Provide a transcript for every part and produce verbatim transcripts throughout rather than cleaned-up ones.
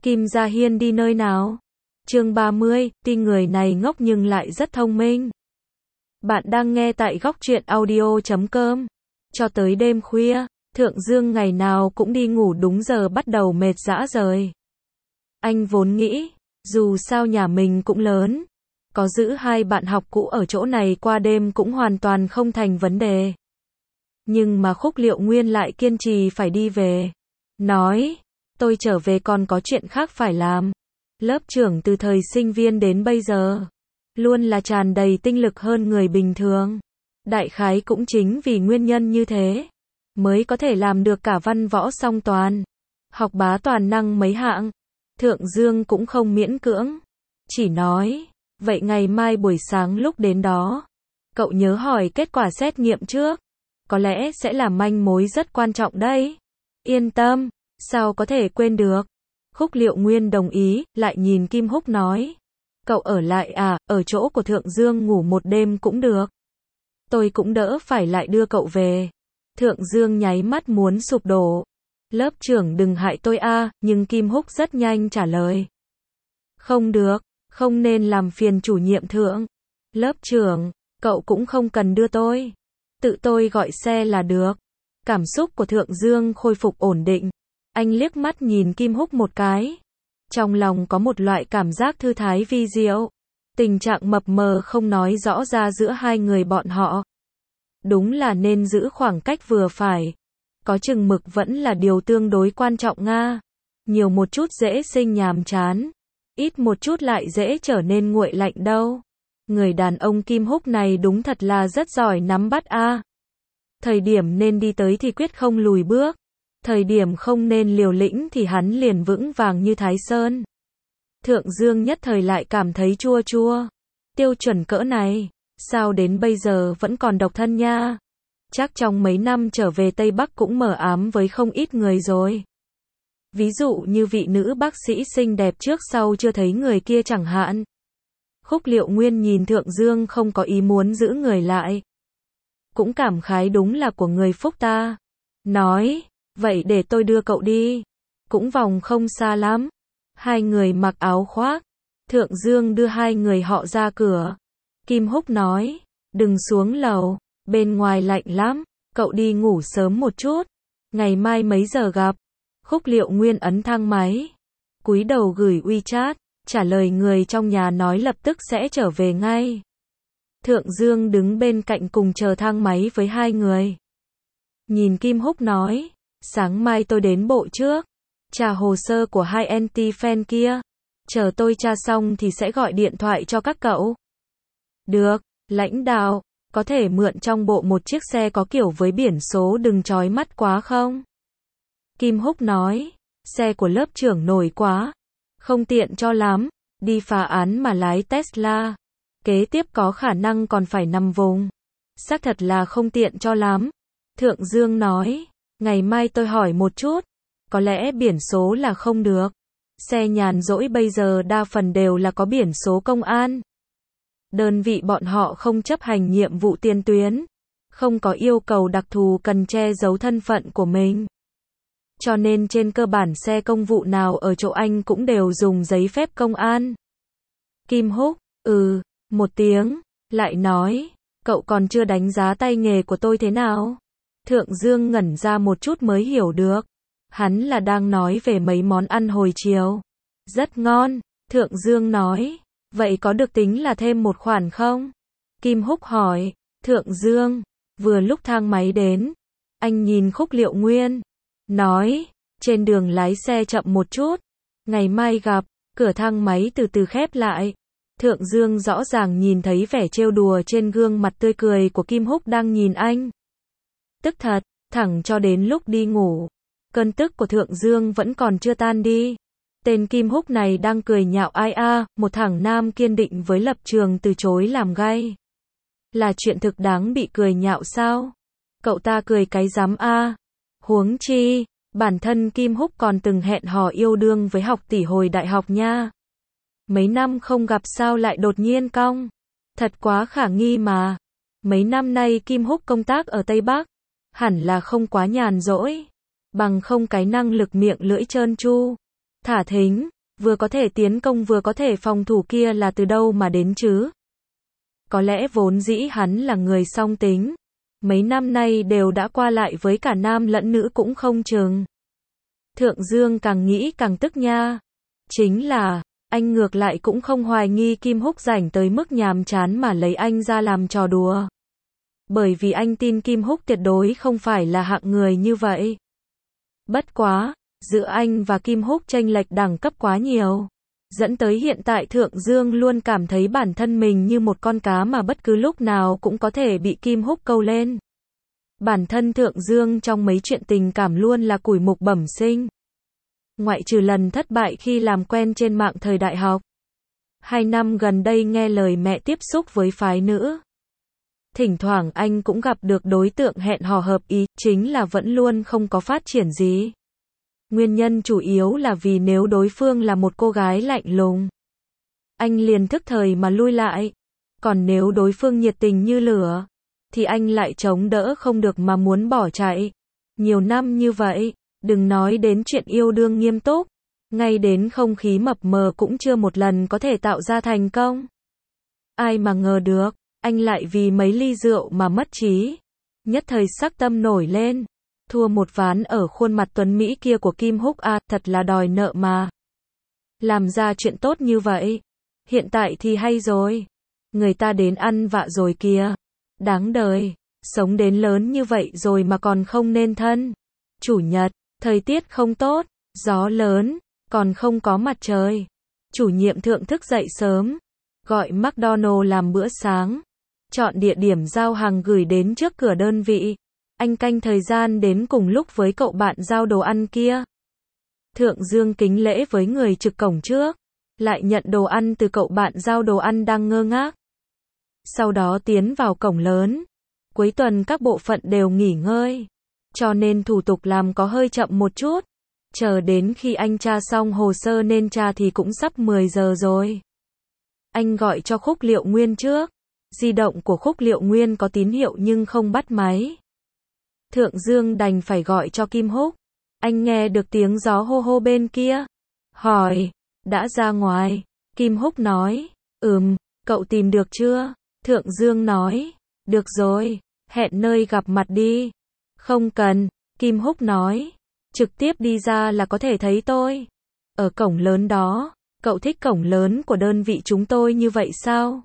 Kim Gia Hiên đi nơi nào? Chương ba mươi, tuy người này ngốc nhưng lại rất thông minh. Bạn đang nghe tại góc truyện audio chấm com. Cho tới đêm khuya, Thượng Dương ngày nào cũng đi ngủ đúng giờ bắt đầu mệt rã rời. Anh vốn nghĩ, dù sao nhà mình cũng lớn, có giữ hai bạn học cũ ở chỗ này qua đêm cũng hoàn toàn không thành vấn đề. Nhưng mà Khúc Liệu Nguyên lại kiên trì phải đi về. Nói, tôi trở về còn có chuyện khác phải làm. Lớp trưởng từ thời sinh viên đến bây giờ, luôn là tràn đầy tinh lực hơn người bình thường. Đại khái cũng chính vì nguyên nhân như thế, mới có thể làm được cả văn võ song toàn, học bá toàn năng mấy hạng. Thượng Dương cũng không miễn cưỡng, chỉ nói, vậy ngày mai buổi sáng lúc đến đó, cậu nhớ hỏi kết quả xét nghiệm trước, có lẽ sẽ là manh mối rất quan trọng đấy. Yên tâm, sao có thể quên được. Khúc Liệu Nguyên đồng ý, lại nhìn Kim Húc nói, cậu ở lại à, ở chỗ của Thượng Dương ngủ một đêm cũng được. Tôi cũng đỡ phải lại đưa cậu về. Thượng Dương nháy mắt muốn sụp đổ. Lớp trưởng đừng hại tôi a, nhưng Kim Húc rất nhanh trả lời. Không được, không nên làm phiền chủ nhiệm Thượng. Lớp trưởng, cậu cũng không cần đưa tôi. Tự tôi gọi xe là được. Cảm xúc của Thượng Dương khôi phục ổn định. Anh liếc mắt nhìn Kim Húc một cái. Trong lòng có một loại cảm giác thư thái vi diệu. Tình trạng mập mờ không nói rõ ra giữa hai người bọn họ. Đúng là nên giữ khoảng cách vừa phải. Có chừng mực vẫn là điều tương đối quan trọng nga. Nhiều một chút dễ sinh nhàm chán. Ít một chút lại dễ trở nên nguội lạnh đâu. Người đàn ông Kim Húc này đúng thật là rất giỏi nắm bắt a. Thời điểm nên đi tới thì quyết không lùi bước. Thời điểm không nên liều lĩnh thì hắn liền vững vàng như Thái Sơn. Thượng Dương nhất thời lại cảm thấy chua chua. Tiêu chuẩn cỡ này, sao đến bây giờ vẫn còn độc thân nha. Chắc trong mấy năm trở về Tây Bắc cũng mờ ám với không ít người rồi. Ví dụ như vị nữ bác sĩ xinh đẹp trước sau chưa thấy người kia chẳng hạn. Khúc Liệu Nguyên nhìn Thượng Dương không có ý muốn giữ người lại. Cũng cảm khái đúng là của người phúc ta. Nói, vậy để tôi đưa cậu đi. Cũng vòng không xa lắm. Hai người mặc áo khoác. Thượng Dương đưa hai người họ ra cửa. Kim Húc nói, đừng xuống lầu, bên ngoài lạnh lắm, cậu đi ngủ sớm một chút. Ngày mai mấy giờ gặp? Khúc Liệu Nguyên ấn thang máy. Cúi đầu gửi WeChat, trả lời người trong nhà nói lập tức sẽ trở về ngay. Thượng Dương đứng bên cạnh cùng chờ thang máy với hai người. Nhìn Kim Húc nói, sáng mai tôi đến bộ trước, trả hồ sơ của hai anti-fan kia. Chờ tôi tra xong thì sẽ gọi điện thoại cho các cậu. Được, lãnh đạo, có thể mượn trong bộ một chiếc xe có kiểu với biển số đừng chói mắt quá không? Kim Húc nói, xe của lớp trưởng nổi quá, không tiện cho lắm, đi phá án mà lái Tesla. Kế tiếp có khả năng còn phải nằm vùng. Xác thật là không tiện cho lắm. Thượng Dương nói, ngày mai tôi hỏi một chút, có lẽ biển số là không được. Xe nhàn rỗi bây giờ đa phần đều là có biển số công an. Đơn vị bọn họ không chấp hành nhiệm vụ tiền tuyến, không có yêu cầu đặc thù cần che giấu thân phận của mình. Cho nên trên cơ bản xe công vụ nào ở chỗ anh cũng đều dùng giấy phép công an. Kim Húc, ừ, một tiếng, lại nói, cậu còn chưa đánh giá tay nghề của tôi thế nào? Thượng Dương ngẩn ra một chút mới hiểu được. Hắn là đang nói về mấy món ăn hồi chiều. Rất ngon, Thượng Dương nói. Vậy có được tính là thêm một khoản không? Kim Húc hỏi. Thượng Dương, vừa lúc thang máy đến, anh nhìn Khúc Liệu Nguyên, nói, trên đường lái xe chậm một chút, ngày mai gặp. Cửa thang máy từ từ khép lại. Thượng Dương rõ ràng nhìn thấy vẻ trêu đùa trên gương mặt tươi cười của Kim Húc đang nhìn anh. Tức thật, thẳng cho đến lúc đi ngủ. Cơn tức của Thượng Dương vẫn còn chưa tan đi. Tên Kim Húc này đang cười nhạo ai a, một thằng nam kiên định với lập trường từ chối làm gay. Là chuyện thực đáng bị cười nhạo sao? Cậu ta cười cái rắm a. Huống chi, bản thân Kim Húc còn từng hẹn hò yêu đương với học tỷ hồi đại học nha. Mấy năm không gặp sao lại đột nhiên cong. Thật quá khả nghi mà. Mấy năm nay Kim Húc công tác ở Tây Bắc, hẳn là không quá nhàn rỗi. Bằng không cái năng lực miệng lưỡi trơn tru, thả thính, Vừa có thể tiến công vừa có thể phòng thủ kia là từ đâu mà đến chứ? Có lẽ vốn dĩ hắn là người song tính. Mấy năm nay đều đã qua lại với cả nam lẫn nữ cũng không chừng. Thượng Dương càng nghĩ càng tức nha. Chính là, anh ngược lại cũng không hoài nghi Kim Húc rảnh tới mức nhàm chán mà lấy anh ra làm trò đùa. Bởi vì anh tin Kim Húc tuyệt đối không phải là hạng người như vậy. Bất quá, giữa anh và Kim Húc chênh lệch đẳng cấp quá nhiều. Dẫn tới hiện tại Thượng Dương luôn cảm thấy bản thân mình như một con cá mà bất cứ lúc nào cũng có thể bị Kim Húc câu lên. Bản thân Thượng Dương trong mấy chuyện tình cảm luôn là củi mục bẩm sinh. Ngoại trừ lần thất bại khi làm quen trên mạng thời đại học. Hai năm gần đây nghe lời mẹ tiếp xúc với phái nữ. Thỉnh thoảng anh cũng gặp được đối tượng hẹn hò hợp ý, chính là vẫn luôn không có phát triển gì. Nguyên nhân chủ yếu là vì nếu đối phương là một cô gái lạnh lùng, anh liền thức thời mà lui lại. Còn nếu đối phương nhiệt tình như lửa, thì anh lại chống đỡ không được mà muốn bỏ chạy. Nhiều năm như vậy, đừng nói đến chuyện yêu đương nghiêm túc, ngay đến không khí mập mờ cũng chưa một lần có thể tạo ra thành công. Ai mà ngờ được, anh lại vì mấy ly rượu mà mất trí. Nhất thời sắc tâm nổi lên. Thua một ván ở khuôn mặt tuấn Mỹ kia của Kim Húc à, thật là đòi nợ mà. Làm ra chuyện tốt như vậy. Hiện tại thì hay rồi. Người ta đến ăn vạ rồi kìa. Đáng đời. Sống đến lớn như vậy rồi mà còn không nên thân. Chủ nhật, thời tiết không tốt, gió lớn, còn không có mặt trời. Chủ nhiệm thượng thức dậy sớm. Gọi McDonald làm bữa sáng. Chọn địa điểm giao hàng gửi đến trước cửa đơn vị. Anh canh thời gian đến cùng lúc với cậu bạn giao đồ ăn kia. Thượng Dương kính lễ với người trực cổng trước. Lại nhận đồ ăn từ cậu bạn giao đồ ăn đang ngơ ngác. Sau đó tiến vào cổng lớn. Cuối tuần các bộ phận đều nghỉ ngơi. Cho nên thủ tục làm có hơi chậm một chút. Chờ đến khi anh tra xong hồ sơ nên tra thì cũng sắp mười giờ rồi. Anh gọi cho Khúc Liệu Nguyên trước. Di động của Khúc Liệu Nguyên có tín hiệu nhưng không bắt máy. Thượng Dương đành phải gọi cho Kim Húc. Anh nghe được tiếng gió hô hô bên kia. Hỏi, đã ra ngoài? Kim Húc nói, ừm, cậu tìm được chưa? Thượng Dương nói, được rồi, hẹn nơi gặp mặt đi. Không cần, Kim Húc nói, trực tiếp đi ra là có thể thấy tôi. Ở cổng lớn đó, cậu thích cổng lớn của đơn vị chúng tôi như vậy sao?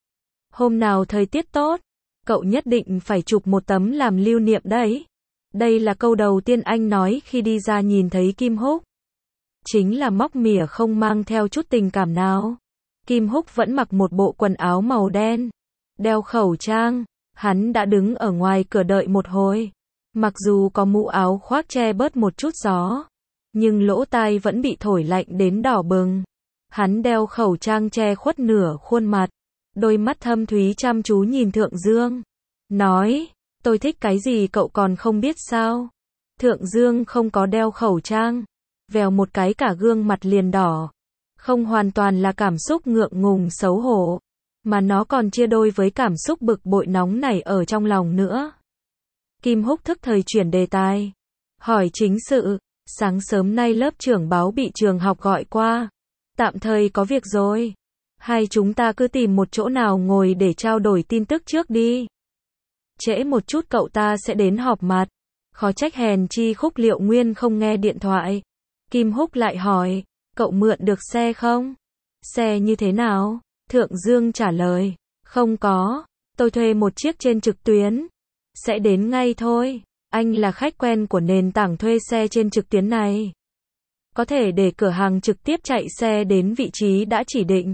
Hôm nào thời tiết tốt, cậu nhất định phải chụp một tấm làm lưu niệm đấy. Đây là câu đầu tiên anh nói khi đi ra nhìn thấy Kim Húc. Chính là móc mỉa không mang theo chút tình cảm nào. Kim Húc vẫn mặc một bộ quần áo màu đen, đeo khẩu trang, hắn đã đứng ở ngoài cửa đợi một hồi. Mặc dù có mũ áo khoác che bớt một chút gió, nhưng lỗ tai vẫn bị thổi lạnh đến đỏ bừng. Hắn đeo khẩu trang che khuất nửa khuôn mặt, đôi mắt thâm thúy chăm chú nhìn Thượng Dương. Nói, tôi thích cái gì cậu còn không biết sao? Thượng Dương không có đeo khẩu trang, vèo một cái cả gương mặt liền đỏ. Không hoàn toàn là cảm xúc ngượng ngùng xấu hổ, mà nó còn chia đôi với cảm xúc bực bội nóng nảy ở trong lòng nữa. Kim Húc thức thời chuyển đề tài. Hỏi chính sự, sáng sớm nay lớp trưởng báo bị trường học gọi qua. Tạm thời có việc rồi. Hai chúng ta cứ tìm một chỗ nào ngồi để trao đổi tin tức trước đi. Trễ một chút cậu ta sẽ đến họp mặt. Khó trách hèn chi Khúc Liệu Nguyên không nghe điện thoại. Kim Húc lại hỏi, cậu mượn được xe không? Xe như thế nào? Thượng Dương trả lời, không có, tôi thuê một chiếc trên trực tuyến. Sẽ đến ngay thôi, anh là khách quen của nền tảng thuê xe trên trực tuyến này. Có thể để cửa hàng trực tiếp chạy xe đến vị trí đã chỉ định.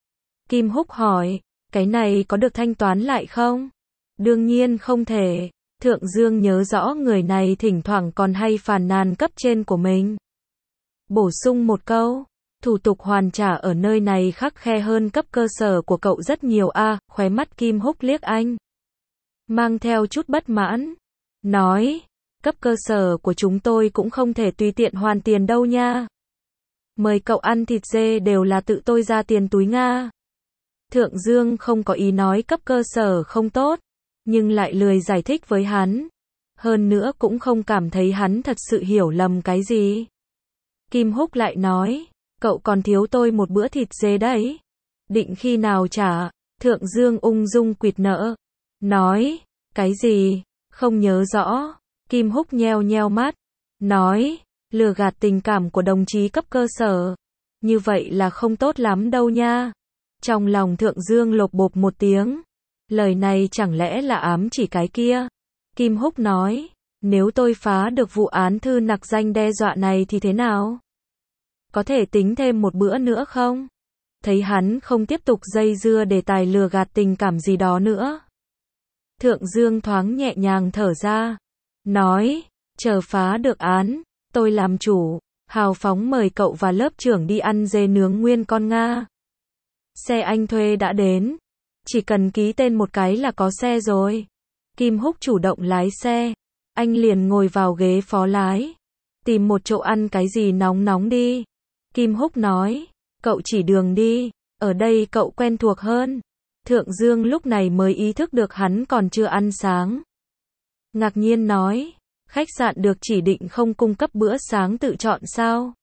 Kim Húc hỏi, cái này có được thanh toán lại không? Đương nhiên không thể. Thượng Dương nhớ rõ người này thỉnh thoảng còn hay phàn nàn cấp trên của mình. Bổ sung một câu, thủ tục hoàn trả ở nơi này khắt khe hơn cấp cơ sở của cậu rất nhiều a. À, khóe mắt Kim Húc liếc anh, mang theo chút bất mãn, nói, cấp cơ sở của chúng tôi cũng không thể tùy tiện hoàn tiền đâu nha. Mời cậu ăn thịt dê đều là tự tôi ra tiền túi Nga. Thượng Dương không có ý nói cấp cơ sở không tốt, nhưng lại lười giải thích với hắn. Hơn nữa cũng không cảm thấy hắn thật sự hiểu lầm cái gì. Kim Húc lại nói, Cậu còn thiếu tôi một bữa thịt dê đấy. Định khi nào trả? Thượng Dương ung dung quỵt nợ. Nói, cái gì? Không nhớ rõ. Kim Húc nheo nheo mắt. Nói, lừa gạt tình cảm của đồng chí cấp cơ sở. Như vậy là không tốt lắm đâu nha. Trong lòng Thượng Dương lột bột một tiếng. Lời này chẳng lẽ là ám chỉ cái kia? Kim Húc nói, nếu tôi phá được vụ án thư nặc danh đe dọa này thì thế nào? Có thể tính thêm một bữa nữa không? Thấy hắn không tiếp tục dây dưa đề tài lừa gạt tình cảm gì đó nữa. Thượng Dương thoáng nhẹ nhàng thở ra. Nói, chờ phá được án, tôi làm chủ, hào phóng mời cậu và lớp trưởng đi ăn dê nướng nguyên con Nga. Xe anh thuê đã đến. Chỉ cần ký tên một cái là có xe rồi. Kim Húc chủ động lái xe. Anh liền ngồi vào ghế phó lái. Tìm một chỗ ăn cái gì nóng nóng đi. Kim Húc nói, cậu chỉ đường đi, ở đây cậu quen thuộc hơn. Thượng Dương lúc này mới ý thức được hắn còn chưa ăn sáng. Ngạc nhiên nói, khách sạn được chỉ định không cung cấp bữa sáng tự chọn sao?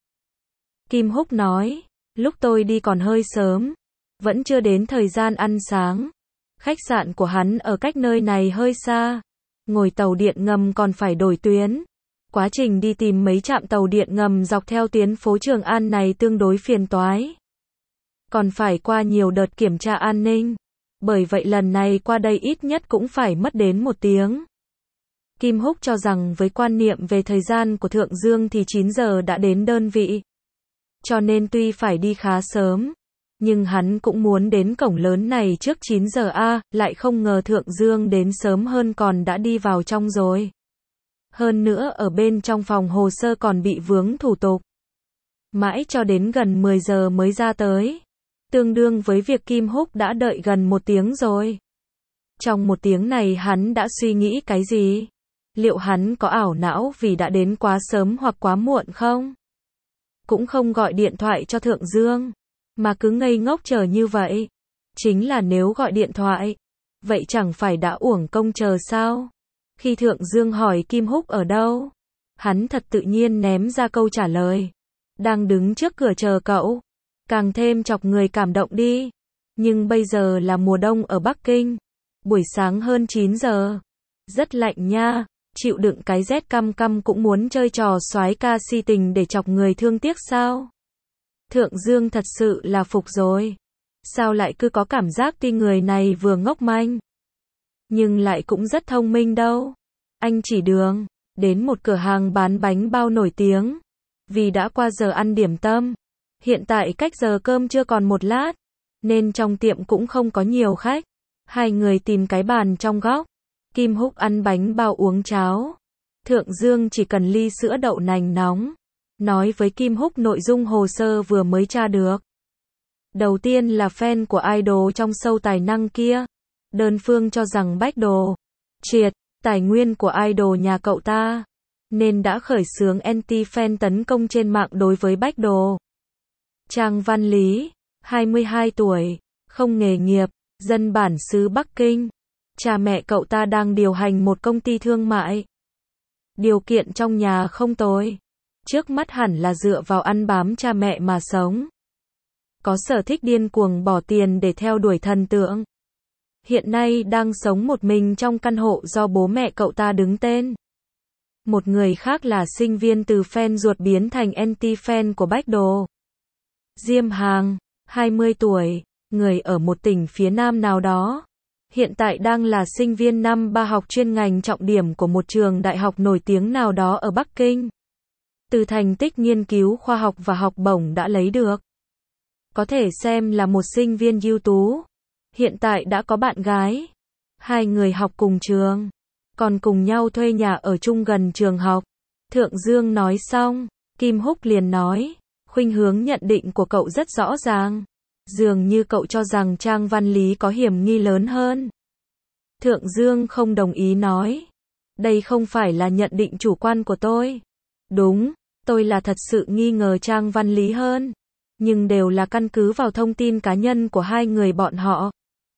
Kim Húc nói, lúc tôi đi còn hơi sớm, vẫn chưa đến thời gian ăn sáng. Khách sạn của hắn ở cách nơi này hơi xa, ngồi tàu điện ngầm còn phải đổi tuyến. Quá trình đi tìm mấy trạm tàu điện ngầm dọc theo tuyến phố Trường An này tương đối phiền toái. Còn phải qua nhiều đợt kiểm tra an ninh. Bởi vậy lần này qua đây ít nhất cũng phải mất đến một tiếng. Kim Húc cho rằng với quan niệm về thời gian của Thượng Dương thì chín giờ đã đến đơn vị. Cho nên tuy phải đi khá sớm, nhưng hắn cũng muốn đến cổng lớn này trước chín giờ a, lại không ngờ Thượng Dương đến sớm hơn còn đã đi vào trong rồi. Hơn nữa ở bên trong phòng hồ sơ còn bị vướng thủ tục. Mãi cho đến gần mười giờ mới ra tới. Tương đương với việc Kim Húc đã đợi gần một tiếng rồi. Trong một tiếng này hắn đã suy nghĩ cái gì? Liệu hắn có ảo não vì đã đến quá sớm hoặc quá muộn không? Cũng không gọi điện thoại cho Thượng Dương, mà cứ ngây ngốc chờ như vậy. Chính là nếu gọi điện thoại, vậy chẳng phải đã uổng công chờ sao? Khi Thượng Dương hỏi Kim Húc ở đâu, hắn thật tự nhiên ném ra câu trả lời. Đang đứng trước cửa chờ cậu. Càng thêm chọc người cảm động đi. Nhưng bây giờ là mùa đông ở Bắc Kinh. Buổi sáng hơn chín giờ. Rất lạnh nha. Chịu đựng cái rét căm căm cũng muốn chơi trò soái ca si tình để chọc người thương tiếc sao? Thượng Dương thật sự là phục rồi. Sao lại cứ có cảm giác tí người này vừa ngốc manh, nhưng lại cũng rất thông minh đâu. Anh chỉ đường đến một cửa hàng bán bánh bao nổi tiếng. Vì đã qua giờ ăn điểm tâm. Hiện tại cách giờ cơm chưa còn một lát, nên trong tiệm cũng không có nhiều khách. Hai người tìm cái bàn trong góc. Kim Húc ăn bánh bao uống cháo. Thượng Dương chỉ cần ly sữa đậu nành nóng. Nói với Kim Húc nội dung hồ sơ vừa mới tra được. Đầu tiên là fan của idol trong show tài năng kia. Đơn phương cho rằng Bách Đồ triệt tài nguyên của idol nhà cậu ta, nên đã khởi xướng anti-fan tấn công trên mạng đối với Bách Đồ. Trang Văn Lý, hai mươi hai tuổi, không nghề nghiệp, dân bản xứ Bắc Kinh. Cha mẹ cậu ta đang điều hành một công ty thương mại. Điều kiện trong nhà không tồi. Trước mắt hẳn là dựa vào ăn bám cha mẹ mà sống. Có sở thích điên cuồng bỏ tiền để theo đuổi thần tượng. Hiện nay đang sống một mình trong căn hộ do bố mẹ cậu ta đứng tên. Một người khác là sinh viên từ fan ruột biến thành anti-fan của Bách Đồ. Diêm Hàng, hai mươi tuổi, người ở một tỉnh phía Nam nào đó. Hiện tại đang là sinh viên năm ba học chuyên ngành trọng điểm của một trường đại học nổi tiếng nào đó ở Bắc Kinh. Từ thành tích nghiên cứu khoa học và học bổng đã lấy được, có thể xem là một sinh viên ưu tú. Hiện tại đã có bạn gái. Hai người học cùng trường, còn cùng nhau thuê nhà ở chung gần trường học. Thượng Dương nói xong, Kim Húc liền nói, khuynh hướng nhận định của cậu rất rõ ràng. Dường như cậu cho rằng Trang Văn Lý có hiểm nghi lớn hơn. Thượng Dương không đồng ý nói, đây không phải là nhận định chủ quan của tôi. Đúng, tôi là thật sự nghi ngờ Trang Văn Lý hơn. Nhưng đều là căn cứ vào thông tin cá nhân của hai người bọn họ.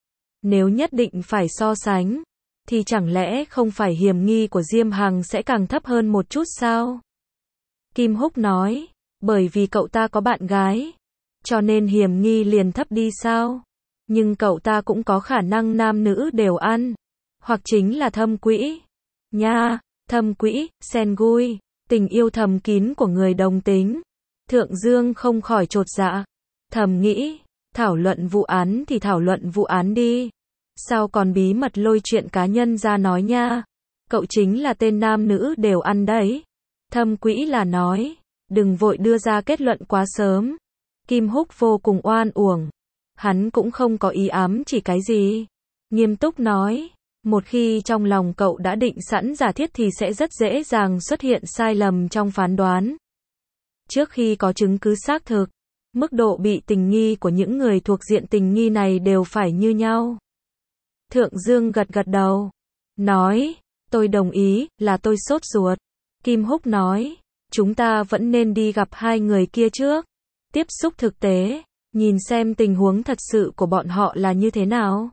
Nếu nhất định phải so sánh, thì chẳng lẽ không phải hiểm nghi của Diêm Hằng sẽ càng thấp hơn một chút sao? Kim Húc nói, Bởi vì cậu ta có bạn gái, cho nên hiểm nghi liền thấp đi sao? Nhưng cậu ta cũng có khả năng nam nữ đều ăn, hoặc chính là thâm quỹ. Nha, thâm quỹ, sen gui, tình yêu thầm kín của người đồng tính. Thượng Dương không khỏi chột dạ, thầm nghĩ, thảo luận vụ án thì thảo luận vụ án đi. Sao còn bí mật lôi chuyện cá nhân ra nói nha? Cậu chính là tên nam nữ đều ăn đấy. Thâm quỹ là nói, đừng vội đưa ra kết luận quá sớm. Kim Húc vô cùng oan uổng. Hắn cũng không có ý ám chỉ cái gì. Nghiêm túc nói, một khi trong lòng cậu đã định sẵn giả thiết thì sẽ rất dễ dàng xuất hiện sai lầm trong phán đoán. Trước khi có chứng cứ xác thực, mức độ bị tình nghi của những người thuộc diện tình nghi này đều phải như nhau. Thượng Dương gật gật đầu, nói, tôi đồng ý, là tôi sốt ruột. Kim Húc nói, chúng ta vẫn nên đi gặp hai người kia trước, tiếp xúc thực tế, nhìn xem tình huống thật sự của bọn họ là như thế nào.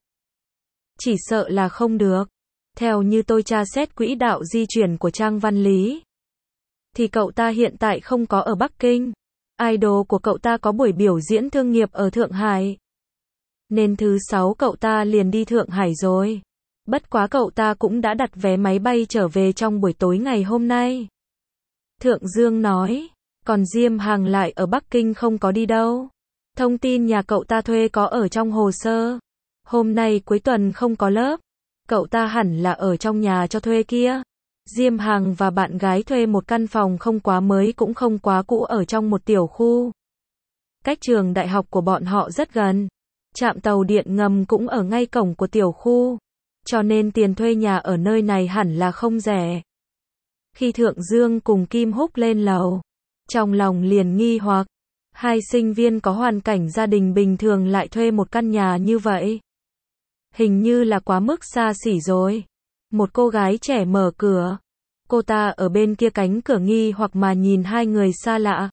Chỉ sợ là không được. Theo như tôi tra xét quỹ đạo di chuyển của Trang Văn Lý, thì cậu ta hiện tại không có ở Bắc Kinh. Idol của cậu ta có buổi biểu diễn thương nghiệp ở Thượng Hải. Nên thứ sáu cậu ta liền đi Thượng Hải rồi. Bất quá cậu ta cũng đã đặt vé máy bay trở về trong buổi tối ngày hôm nay. Thượng Dương nói, còn Diêm Hằng lại ở Bắc Kinh không có đi đâu. Thông tin nhà cậu ta thuê có ở trong hồ sơ. Hôm nay cuối tuần không có lớp. Cậu ta hẳn là ở trong nhà cho thuê kia. Diêm Hằng và bạn gái thuê một căn phòng không quá mới cũng không quá cũ ở trong một tiểu khu. Cách trường đại học của bọn họ rất gần. Trạm tàu điện ngầm cũng ở ngay cổng của tiểu khu. Cho nên tiền thuê nhà ở nơi này hẳn là không rẻ. Khi Thượng Dương cùng Kim Húc lên lầu, trong lòng liền nghi hoặc, hai sinh viên có hoàn cảnh gia đình bình thường lại thuê một căn nhà như vậy. Hình như là quá mức xa xỉ rồi. Một cô gái trẻ mở cửa. Cô ta ở bên kia cánh cửa nghi hoặc mà nhìn hai người xa lạ.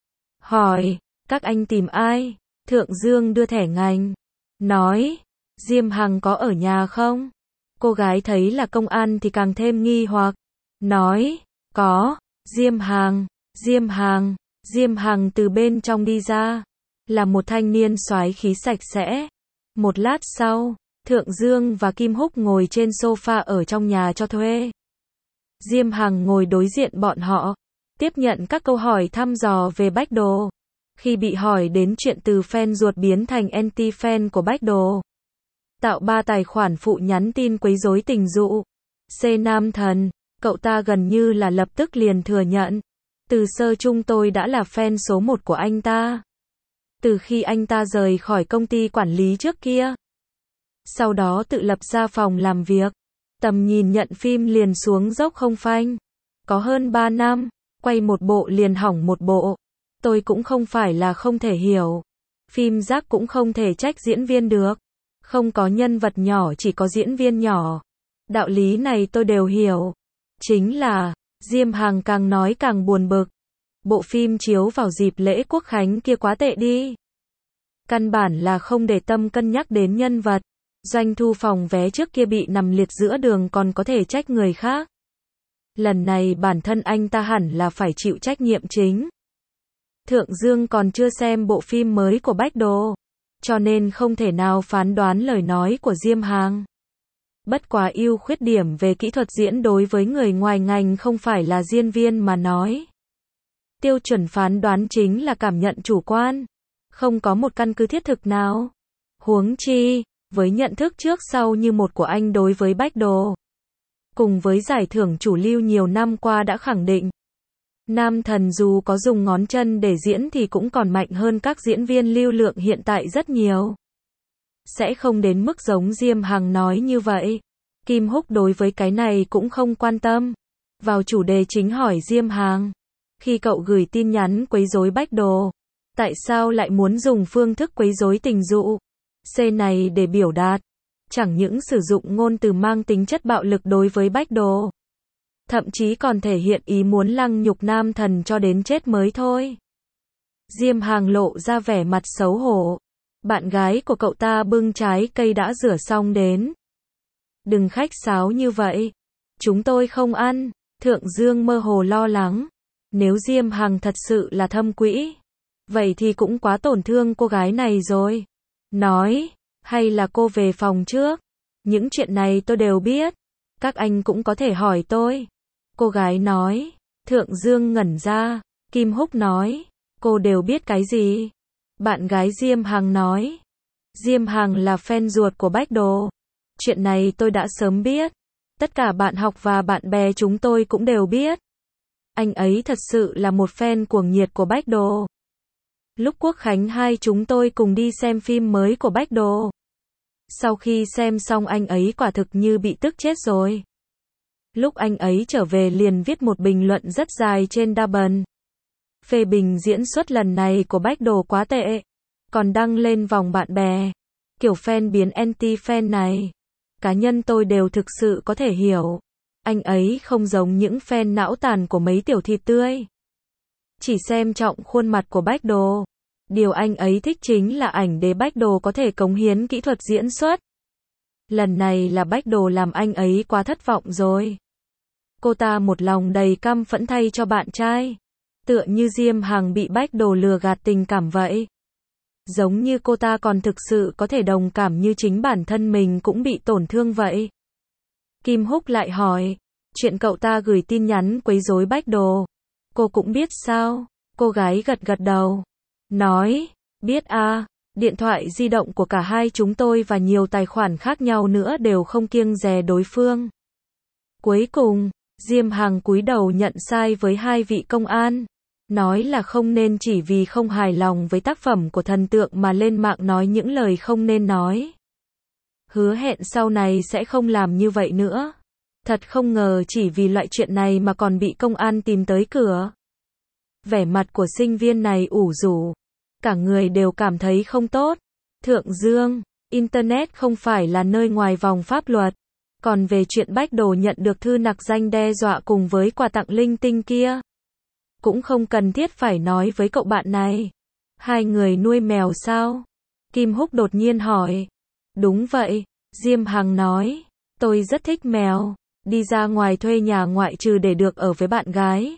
Hỏi, các anh tìm ai? Thượng Dương đưa thẻ ngành. Nói, Diêm Hằng có ở nhà không? Cô gái thấy là công an thì càng thêm nghi hoặc. Nói, có, Diêm Hằng, Diêm Hằng, Diêm Hằng từ bên trong đi ra. Là một thanh niên soái khí sạch sẽ. Một lát sau, Thượng Dương và Kim Húc ngồi trên sofa ở trong nhà cho thuê. Diêm Hằng ngồi đối diện bọn họ, tiếp nhận các câu hỏi thăm dò về Bách Đồ. Khi bị hỏi đến chuyện từ fan ruột biến thành anti-fan của Bách Đồ, tạo ba tài khoản phụ nhắn tin quấy rối tình dụ, C Nam Thần, cậu ta gần như là lập tức liền thừa nhận. Từ sơ chung tôi đã là fan số một của anh ta. Từ khi anh ta rời khỏi công ty quản lý trước kia. Sau đó tự lập ra phòng làm việc. Tầm nhìn nhận phim liền xuống dốc không phanh. Có hơn ba năm, quay một bộ liền hỏng một bộ. Tôi cũng không phải là không thể hiểu. Phim rác cũng không thể trách diễn viên được. Không có nhân vật nhỏ chỉ có diễn viên nhỏ. Đạo lý này tôi đều hiểu. Chính là, Diêm Hằng càng nói càng buồn bực. Bộ phim chiếu vào dịp lễ Quốc Khánh kia quá tệ đi. Căn bản là không để tâm cân nhắc đến nhân vật. Doanh thu phòng vé trước kia bị nằm liệt giữa đường còn có thể trách người khác. Lần này bản thân anh ta hẳn là phải chịu trách nhiệm chính. Thượng Dương còn chưa xem bộ phim mới của Bách Đồ, cho nên không thể nào phán đoán lời nói của Diêm Hằng. Bất quá ưu khuyết điểm về kỹ thuật diễn đối với người ngoài ngành không phải là diễn viên mà nói. Tiêu chuẩn phán đoán chính là cảm nhận chủ quan, không có một căn cứ thiết thực nào. Huống chi, với nhận thức trước sau như một của anh đối với Bách Đồ, cùng với giải thưởng chủ lưu nhiều năm qua đã khẳng định, Nam Thần dù có dùng ngón chân để diễn thì cũng còn mạnh hơn các diễn viên lưu lượng hiện tại rất nhiều. Sẽ không đến mức giống Diêm Hằng nói như vậy. Kim Húc đối với cái này cũng không quan tâm. Vào chủ đề chính hỏi Diêm Hằng, khi cậu gửi tin nhắn quấy rối Bách Đồ, tại sao lại muốn dùng phương thức quấy rối tình dụ C này để biểu đạt, chẳng những sử dụng ngôn từ mang tính chất bạo lực đối với Bách Đồ, thậm chí còn thể hiện ý muốn lăng nhục Nam Thần cho đến chết mới thôi. Diêm Hằng lộ ra vẻ mặt xấu hổ. Bạn gái của cậu ta bưng trái cây đã rửa xong đến. Đừng khách sáo như vậy. Chúng tôi không ăn. Thượng Dương mơ hồ lo lắng. Nếu Diêm Hằng thật sự là thâm quỹ, vậy thì cũng quá tổn thương cô gái này rồi. Nói, hay là cô về phòng trước. Những chuyện này tôi đều biết. Các anh cũng có thể hỏi tôi. Cô gái nói. Thượng Dương ngẩn ra. Kim Húc nói. Cô đều biết cái gì? Bạn gái Diêm Hằng nói. Diêm Hằng là fan ruột của Bách Đồ. Chuyện này tôi đã sớm biết. Tất cả bạn học và bạn bè chúng tôi cũng đều biết. Anh ấy thật sự là một fan cuồng nhiệt của Bách Đồ. Lúc Quốc Khánh hai chúng tôi cùng đi xem phim mới của Bách Đồ. Sau khi xem xong anh ấy quả thực như bị tức chết rồi. Lúc anh ấy trở về liền viết một bình luận rất dài trên Douban. Phê bình diễn xuất lần này của Bách Đồ quá tệ. Còn đăng lên vòng bạn bè. Kiểu fan biến anti-fan này. Cá nhân tôi đều thực sự có thể hiểu. Anh ấy không giống những fan não tàn của mấy tiểu thịt tươi. Chỉ xem trọng khuôn mặt của Bách Đồ. Điều anh ấy thích chính là ảnh để Bách Đồ có thể cống hiến kỹ thuật diễn xuất. Lần này là Bách Đồ làm anh ấy quá thất vọng rồi. Cô ta một lòng đầy căm phẫn thay cho bạn trai. Tựa như Diêm Hằng bị Bách Đồ lừa gạt tình cảm vậy. Giống như cô ta còn thực sự có thể đồng cảm như chính bản thân mình cũng bị tổn thương vậy. Kim Húc lại hỏi. Chuyện cậu ta gửi tin nhắn quấy rối Bách Đồ. Cô cũng biết sao? Cô gái gật gật đầu. Nói. Biết à. Điện thoại di động của cả hai chúng tôi và nhiều tài khoản khác nhau nữa đều không kiêng dè đối phương. Cuối cùng, Diêm Hằng cúi đầu nhận sai với hai vị công an. Nói là không nên chỉ vì không hài lòng với tác phẩm của thần tượng mà lên mạng nói những lời không nên nói. Hứa hẹn sau này sẽ không làm như vậy nữa. Thật không ngờ chỉ vì loại chuyện này mà còn bị công an tìm tới cửa. Vẻ mặt của sinh viên này ủ rũ. Cả người đều cảm thấy không tốt. Thượng Dương, Internet không phải là nơi ngoài vòng pháp luật. Còn về chuyện Bách Đồ nhận được thư nặc danh đe dọa cùng với quà tặng linh tinh kia. Cũng không cần thiết phải nói với cậu bạn này. Hai người nuôi mèo sao? Kim Húc đột nhiên hỏi. Đúng vậy, Diêm Hằng nói. Tôi rất thích mèo. Đi ra ngoài thuê nhà ngoại trừ để được ở với bạn gái.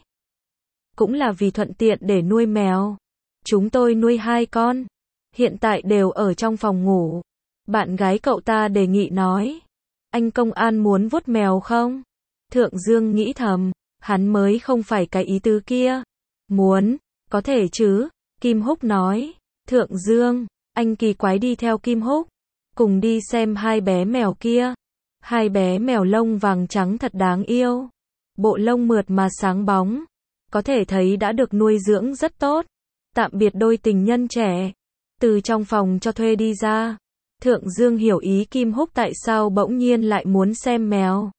Cũng là vì thuận tiện để nuôi mèo. Chúng tôi nuôi hai con. Hiện tại đều ở trong phòng ngủ. Bạn gái cậu ta đề nghị nói. Anh công an muốn vuốt mèo không? Thượng Dương nghĩ thầm. Hắn mới không phải cái ý tứ kia. Muốn, có thể chứ. Kim Húc nói. Thượng Dương, anh kỳ quái đi theo Kim Húc. Cùng đi xem hai bé mèo kia. Hai bé mèo lông vàng trắng thật đáng yêu. Bộ lông mượt mà sáng bóng. Có thể thấy đã được nuôi dưỡng rất tốt. Tạm biệt đôi tình nhân trẻ. Từ trong phòng cho thuê đi ra. Thượng Dương hiểu ý Kim Húc tại sao bỗng nhiên lại muốn xem mèo.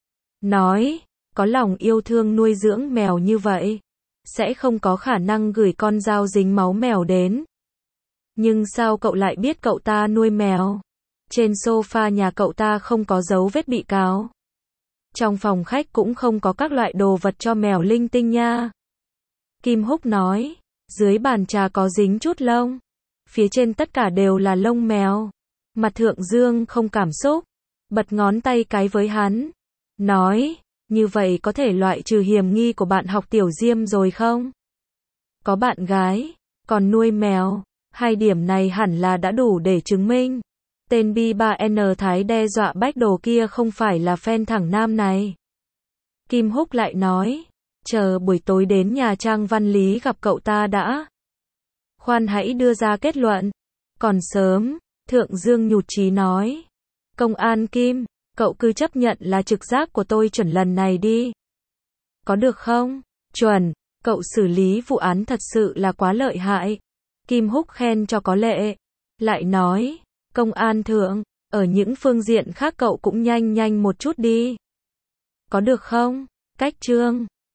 Nói, có lòng yêu thương nuôi dưỡng mèo như vậy. Sẽ không có khả năng gửi con dao dính máu mèo đến. Nhưng sao cậu lại biết cậu ta nuôi mèo? Trên sofa nhà cậu ta không có dấu vết bị cào. Trong phòng khách cũng không có các loại đồ vật cho mèo linh tinh nha. Kim Húc nói, dưới bàn trà có dính chút lông. Phía trên tất cả đều là lông mèo. Mặt Thượng Dương không cảm xúc. Bật ngón tay cái với hắn. Nói, như vậy có thể loại trừ hiểm nghi của bạn học Tiểu Diêm rồi không? Có bạn gái, còn nuôi mèo. Hai điểm này hẳn là đã đủ để chứng minh. Tên B ba N Thái đe dọa Bách Đồ kia không phải là fan thẳng nam này. Kim Húc lại nói, chờ buổi tối đến nhà Trang Văn Lý gặp cậu ta đã. Khoan hãy đưa ra kết luận. Còn sớm, Thượng Dương nhụt chí nói. Công an Kim, cậu cứ chấp nhận là trực giác của tôi chuẩn lần này đi. Có được không? Chuẩn, cậu xử lý vụ án thật sự là quá lợi hại. Kim Húc khen cho có lệ. Lại nói, công an thượng, ở những phương diện khác cậu cũng nhanh nhanh một chút đi. Có được không? Cách Trương